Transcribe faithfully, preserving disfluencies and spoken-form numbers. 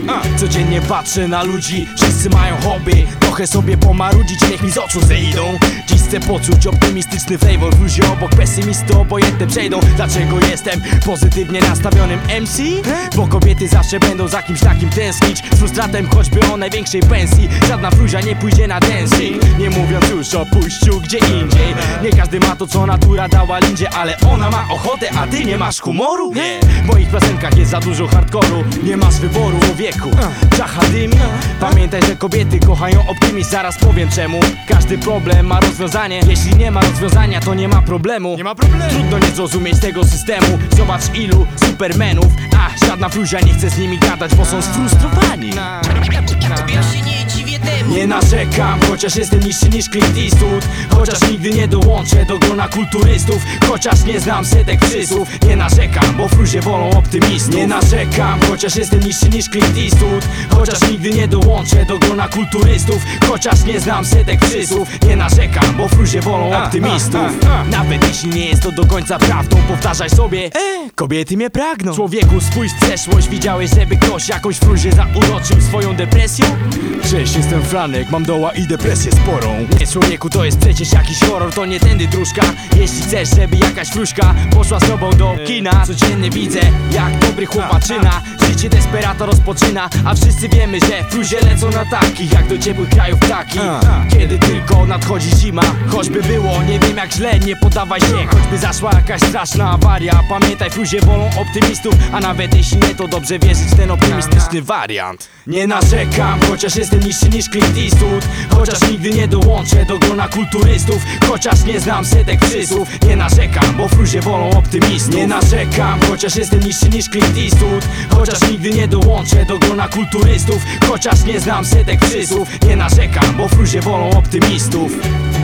Codziennie patrzę na ludzi, wszyscy mają hobby. Trochę sobie pomarudzić, niech mi z oczu zejdą. Dziś chcę poczuć optymistyczny flavor. W luzie obok pesymisty obojętne przejdą. Dlaczego jestem pozytywnie nastawionym M C? Bo kobiety zawsze będą za kimś takim tęsknić. Z frustratem choćby o największej pensji. Żadna fluzia nie pójdzie na dancing. Nie mówiąc już o pójściu gdzie indziej. Nie każdy ma to co natura dała lindzie, ale ona ma ochotę, a ty nie masz humoru? Nie, w moich piosenkach jest za dużo hardkoru. Nie masz wyboru o wieku, czacha dymi. Pamiętaj, że kobiety kochają optymizm. Zaraz powiem czemu. Każdy problem ma rozwiązanie. Jeśli nie ma rozwiązania, to nie ma problemu. Nie ma problemu. Trudno nie zrozumieć tego systemu. Zobacz ilu supermenów, a żadna fluzia nie chce z nimi gadać, bo są sfrustrowani. Ja się nie dziwię temu. Nie narzekam, chociaż jestem niższy niż Clint Eastwood. Chociaż nigdy nie dołączę do grona kulturystów. Chociaż nie znam setek przysłów. Nie narzekam, bo fluzie wolą optymistów. Nie narzekam, chociaż jestem niższy niż Clint Eastwood. Chociaż nigdy nie dołączę do grona kulturystów. Chociaż nie znam setek przysłów. Nie narzekam, bo fluzie wolą optymistów. Nawet jeśli nie jest to do końca prawdą, powtarzaj sobie: e, kobiety mnie pragną. Człowieku, spójrz w przeszłość. Widziałeś, żeby ktoś jakąś fluzie zauroczył swoją depresją? Cześć, jestem Franek, mam doła i depresję sporą. Nie, człowieku, to jest przecież jakiś horror, to nie tędy dróżka. Jeśli chcesz, żeby jakaś fluszka poszła z tobą do kina, codziennie widzę, jak dobry chłopaczyna życie desperata rozpoczyna. A wszyscy wiemy, że fluzie lecą na takich, jak do ciepłych krajów ptaki. Kiedy tylko nadchodzi zima, choćby było, nie wiem jak źle, nie poddawaj się. Choćby zaszła jakaś straszna awaria, pamiętaj, fluzie wolą optymistów. A nawet jeśli nie, to dobrze wierzyć w ten optymistyczny wariant. Nie narzekam, chociaż jestem niższy niż Clint Eastwood. Chociaż nigdy nie dołączę do grona kulturystów. Chociaż nie znam setek przysłów. Nie narzekam, bo fluzie wolą optymistów. Nie narzekam, chociaż jestem niższy niż Clint Eastwood. Chociaż nigdy nie dołączę do grona kulturystów. Chociaż nie znam setek przysłów. Nie narzekam, bo fluzie wolą optymistów.